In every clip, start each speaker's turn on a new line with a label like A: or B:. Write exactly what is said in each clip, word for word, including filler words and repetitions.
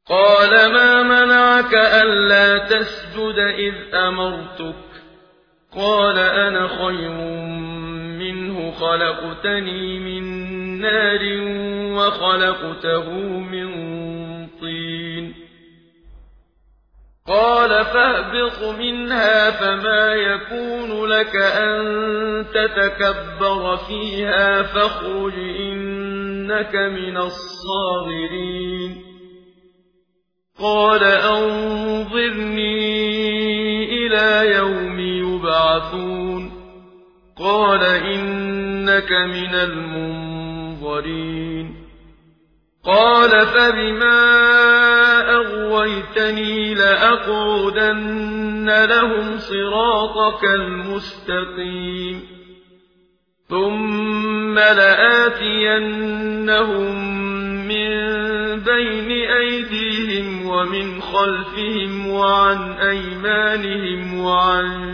A: قال ما منعك ألا تسجد إذ أمرتك قال أنا خير منه خلقتني من نار وخلقته من طين قال فاهبط منها فما يكون لك أن تتكبر فيها فاخرج إنك من الصاغرين قال أنظرني إلى يوم يبعثون قال إنك من المنظرين قال فبما أغويتني لأقعدن لهم صراطك المستقيم ثم لآتينهم من بين أيديهم ومن خلفهم وعن أيمانهم وعن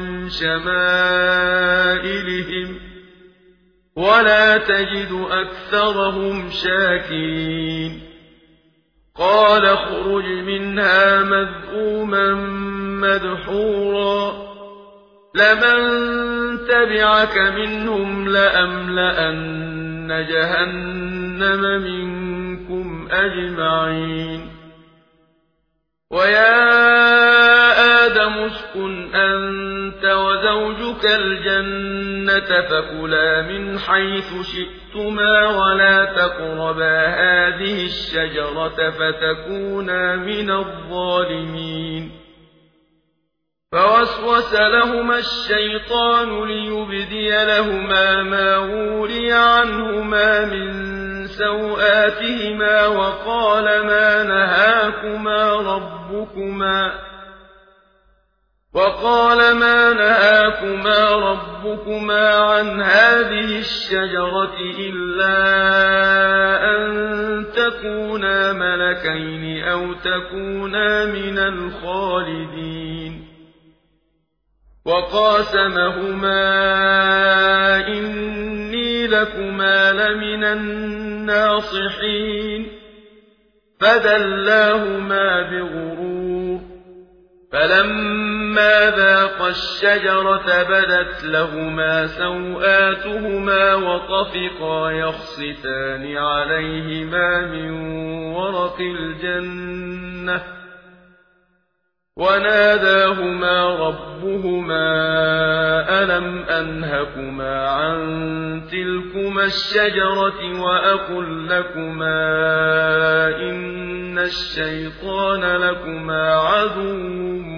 A: شمائلهم ولا تجد أكثرهم شاكرين قال اخرج منها مذءوما مدحورا لمن تبعك منهم لأملأن جهنم منكم أجمعين ويا آدم اسكن أنت وزوجك الجنة فكلا من حيث شئتما ولا تقربا هذه الشجرة فتكونا من الظالمين فوسوس لهما الشيطان ليبدي لهما ما وري عنهما من سوآتهما وقال ما نهاكما ربكما وقال ما نهاكما ربكما عن هذه الشجرة إلا أن تكونا ملكين أو تكونا من الخالدين وقاسمهما إني لكما لمن الناصحين فدلاهما بغرور فلما ذاقا الشجرة بدت لهما سوآتهما وطفقا يخصفان عليهما من ورق الجنة وناداهما ربهما ألم أنهكما عن تلكما الشجرة وأقل لكما إن الشيطان لكما عدو